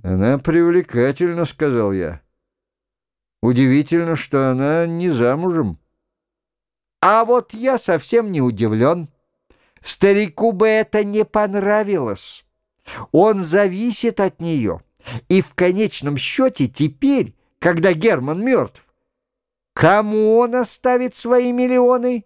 Она привлекательна, сказал я. Удивительно, что она не замужем. А вот я совсем не удивлен. Старику бы это не понравилось. Он зависит от нее. И в конечном счете теперь, когда Герман мертв, кому он оставит свои миллионы?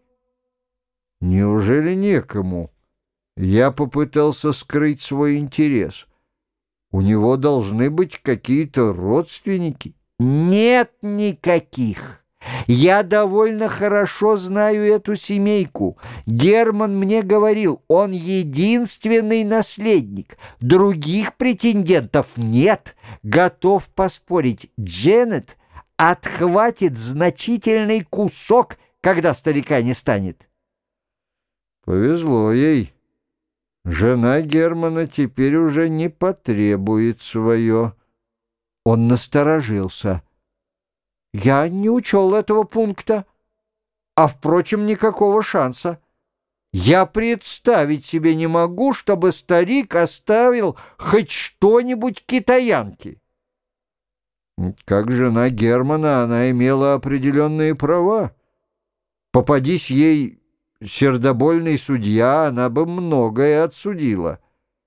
Неужели некому? Я попытался скрыть свой интерес. У него должны быть какие-то родственники. Нет никаких. Я довольно хорошо знаю эту семейку. Герман мне говорил, он единственный наследник. Других претендентов нет. Готов поспорить, Дженнет отхватит значительный кусок, когда старика не станет. Повезло ей. Жена Германа теперь уже не потребует свое. Он насторожился. Я не учел этого пункта. А, впрочем, никакого шанса. Я представить себе не могу, чтобы старик оставил хоть что-нибудь китаянке. Как жена Германа, она имела определенные права. Попадись ей сердобольный судья, она бы многое отсудила.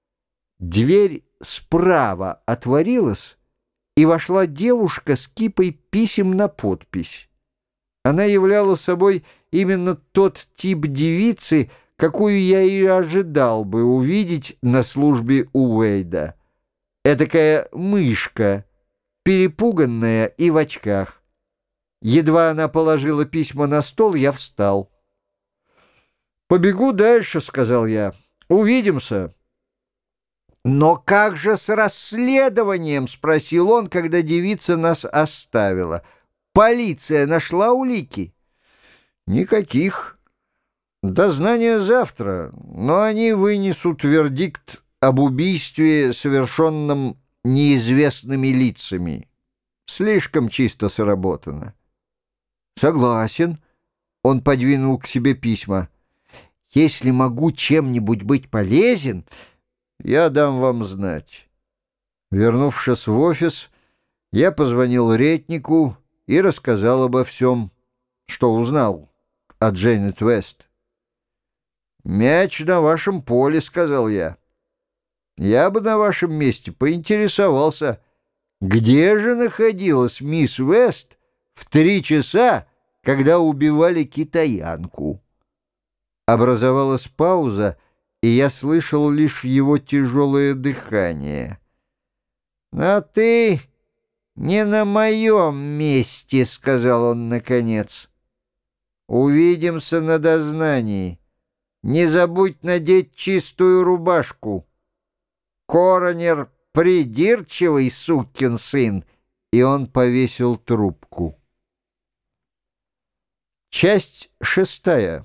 Дверь справа отворилась, и вошла девушка с кипой писем на подпись. Она являла собой именно тот тип девицы, какую я и ожидал бы увидеть на службе у Уэйда. Эдакая мышка, перепуганная и в очках. Едва она положила письма на стол, я встал. «Побегу дальше», — сказал я. «Увидимся». «Но как же с расследованием?» — спросил он, когда девица нас оставила. «Полиция нашла улики?» «Никаких. Дознание завтра, но они вынесут вердикт об убийстве, совершенном неизвестными лицами. Слишком чисто сработано». «Согласен». Он подвинул к себе письма. «Если могу чем-нибудь быть полезен...» «Я дам вам знать». Вернувшись в офис, я позвонил Ретнику и рассказал обо всем, что узнал от Дженнет Уэст. «Мяч на вашем поле», — сказал я. «Я бы на вашем месте поинтересовался, где же находилась мисс Уэст в 3 часа, когда убивали китаянку?» Образовалась пауза, и я слышал лишь его тяжелое дыхание. «Но ты не на моем месте», — сказал он наконец. «Увидимся на дознании. Не забудь надеть чистую рубашку. Коронер придирчивый сукин сын». И он повесил трубку. Часть 6.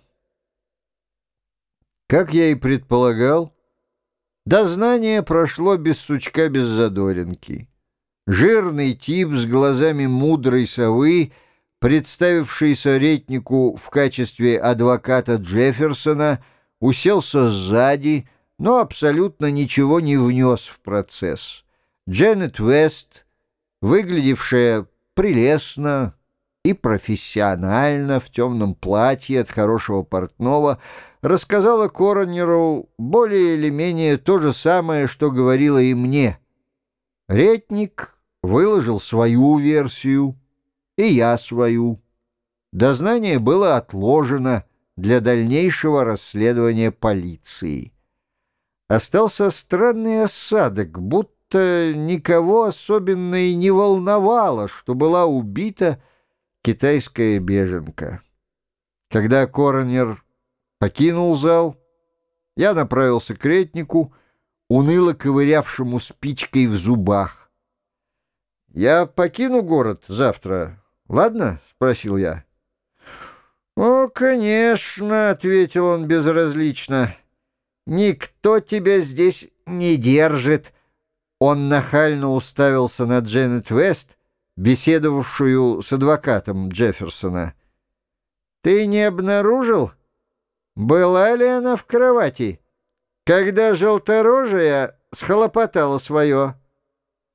Как я и предполагал, дознание прошло без сучка, без задоринки. Жирный тип с глазами мудрой совы, представившийся Ретнику в качестве адвоката Джефферсона, уселся сзади, но абсолютно ничего не внес в процесс. Дженнет Уэст, выглядевшая прелестно и профессионально в темном платье от хорошего портного, рассказала коронеру более или менее то же самое, что говорила и мне. Ретник выложил свою версию, и я свою. Дознание было отложено для дальнейшего расследования полиции. Остался странный осадок, будто никого особенно и не волновало, что была убита китайская беженка. Когда коронер покинул зал, я направился к Ретнику, уныло ковырявшему спичкой в зубах. «Я покину город завтра, ладно?» — спросил я. «О, конечно», — ответил он безразлично. «Никто тебя здесь не держит». Он нахально уставился на Дженнет Уэст, беседовавшую с адвокатом Джефферсона. «Ты не обнаружил, была ли она в кровати, когда желторожая схлопотала свое?»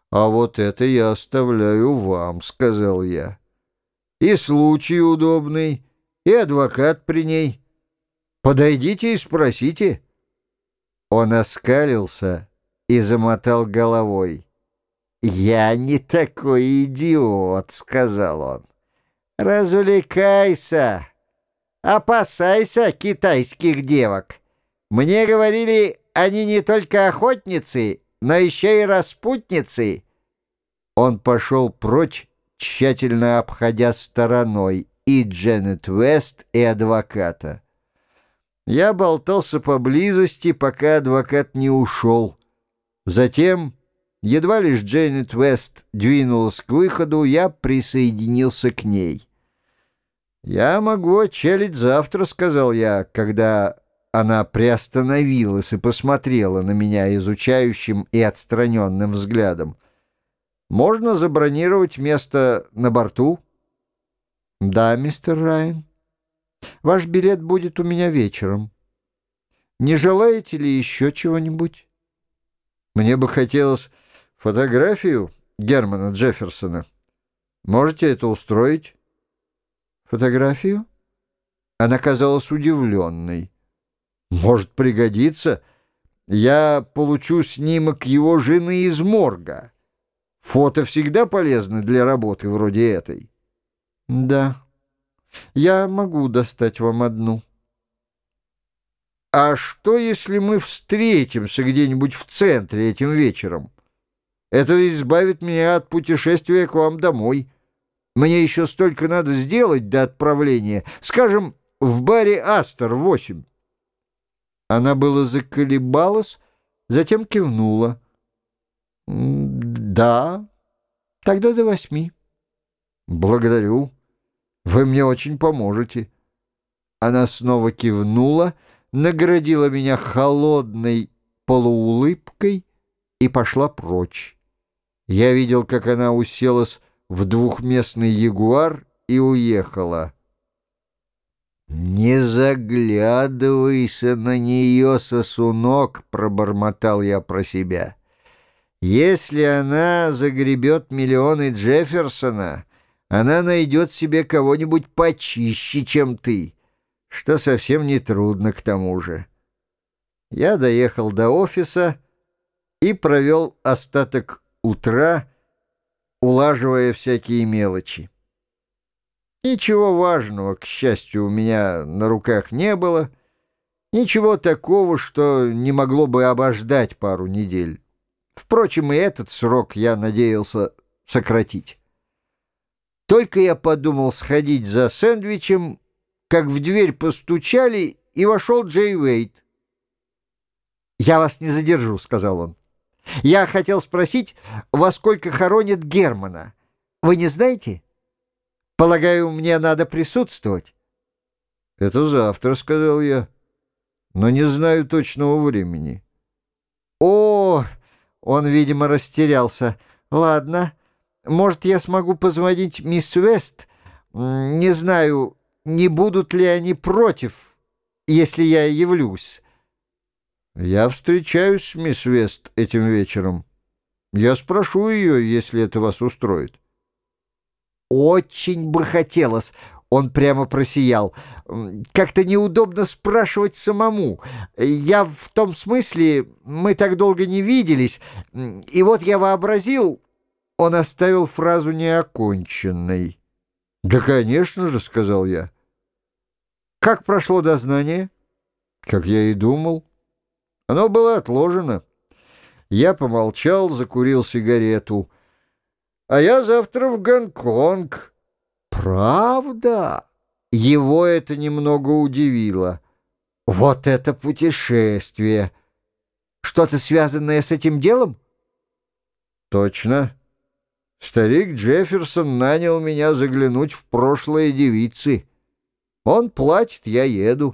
«А вот это я оставляю вам», — сказал я. «И случай удобный, и адвокат при ней. Подойдите и спросите». Он оскалился и замотал головой. «Я не такой идиот», — сказал он. «Развлекайся, опасайся китайских девок. Мне говорили, они не только охотницы, но еще и распутницы». Он пошел прочь, тщательно обходя стороной и Дженнет Уэст, и адвоката. Я болтался поблизости, пока адвокат не ушел. Затем, едва лишь Дженнет Уэст двинулась к выходу, я присоединился к ней. «Я могу отчалить завтра», — сказал я, когда она приостановилась и посмотрела на меня изучающим и отстраненным взглядом. «Можно забронировать место на борту?» «Да, мистер Райан. Ваш билет будет у меня вечером. Не желаете ли еще чего-нибудь?» «Мне бы хотелось фотографию Германа Джефферсона. Можете это устроить?» «Фотографию?» Она казалась удивленной. «Может пригодиться. Я получу снимок его жены из морга. Фото всегда полезны для работы вроде этой». «Да, я могу достать вам одну». «А что, если мы встретимся где-нибудь в центре этим вечером? Это избавит меня от путешествия к вам домой. Мне еще столько надо сделать до отправления. Скажем, в баре «Астер» 8». Она было заколебалась, затем кивнула. «Да, тогда до 8». «Благодарю. Вы мне очень поможете». Она снова кивнула, наградила меня холодной полуулыбкой и пошла прочь. Я видел, как она уселась в двухместный ягуар и уехала. «Не заглядывайся на нее, сосунок», — пробормотал я про себя. «Если она загребет миллионы Джефферсона, она найдет себе кого-нибудь почище, чем ты, что совсем не трудно к тому же». Я доехал до офиса и провел остаток утра, улаживая всякие мелочи. Ничего важного, к счастью, у меня на руках не было, ничего такого, что не могло бы обождать пару недель. Впрочем, и этот срок я надеялся сократить. Только я подумал сходить за сэндвичем, как в дверь постучали, и вошел Джей Уэйт. «Я вас не задержу», — сказал он. «Я хотел спросить, во сколько хоронят Германа. Вы не знаете? Полагаю, мне надо присутствовать». «Это завтра», — сказал я, — «но не знаю точного времени». «О!» — он, видимо, растерялся. «Ладно, может, я смогу позвонить мисс Уэст? Не знаю, не будут ли они против, если я явлюсь». «Я встречаюсь с мисс Уэст этим вечером. Я спрошу ее, если это вас устроит». «Очень бы хотелось». Он прямо просиял. «Как-то неудобно спрашивать самому. Я в том смысле, мы так долго не виделись. И вот я вообразил...» Он оставил фразу неоконченной. «Да, конечно же», — сказал я. «Как прошло дознание?» «Как я и думал. Оно было отложено». Я помолчал, закурил сигарету. «А я завтра в Гонконг». «Правда?» Его это немного удивило. «Вот это путешествие! Что-то связанное с этим делом?» «Точно. Старик Джефферсон нанял меня заглянуть в прошлое девицы. Он платит, я еду».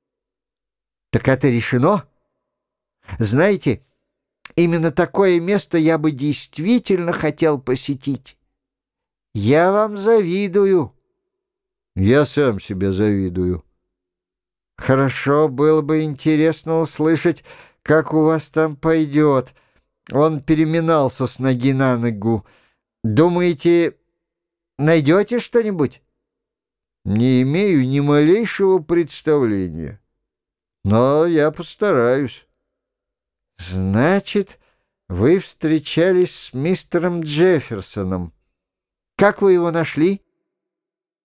«Так это решено? Знаете, именно такое место я бы действительно хотел посетить. Я вам завидую». «Я сам себе завидую». «Хорошо, было бы интересно услышать, как у вас там пойдет. Он переминался с ноги на ногу. «Думаете, найдете что-нибудь?» «Не имею ни малейшего представления, но я постараюсь». «Значит, вы встречались с мистером Джефферсоном. Как вы его нашли?»